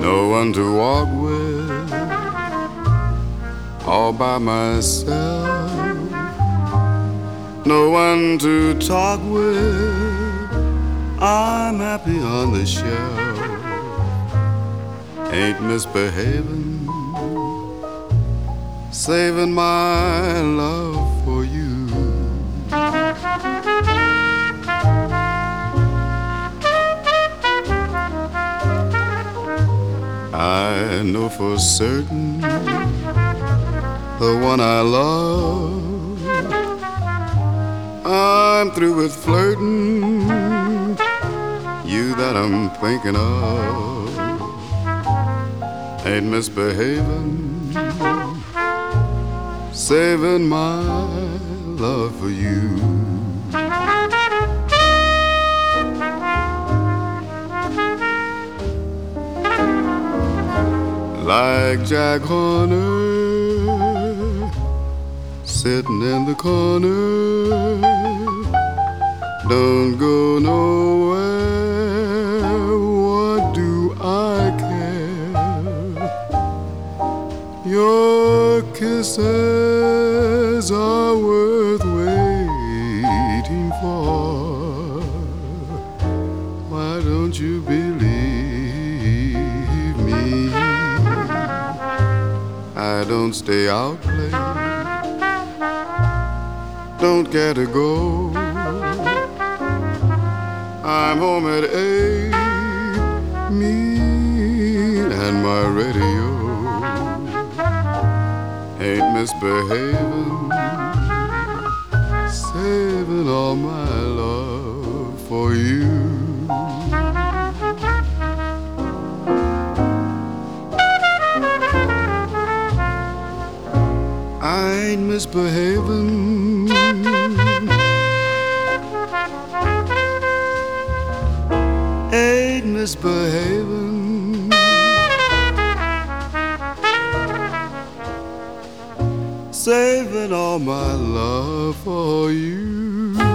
no one to walk with, all by myself, no one to talk with, I'm happy on the shelf, ain't misbehaving, saving my love for you. I know for certain the one I love, I'm through with flirting, you that I'm thinking of ain't misbehaving, saving my love for you. Like Jack Horner sitting in the corner, don't go nowhere, what do I care? Your kisses are worth waiting for. Why don't you believe me? I don't stay out late, don't get to go, I'm home at 8, me and my radio ain't misbehaving, saving all my love for you. I ain't misbehaving, ain't misbehaving, saving all my love for you.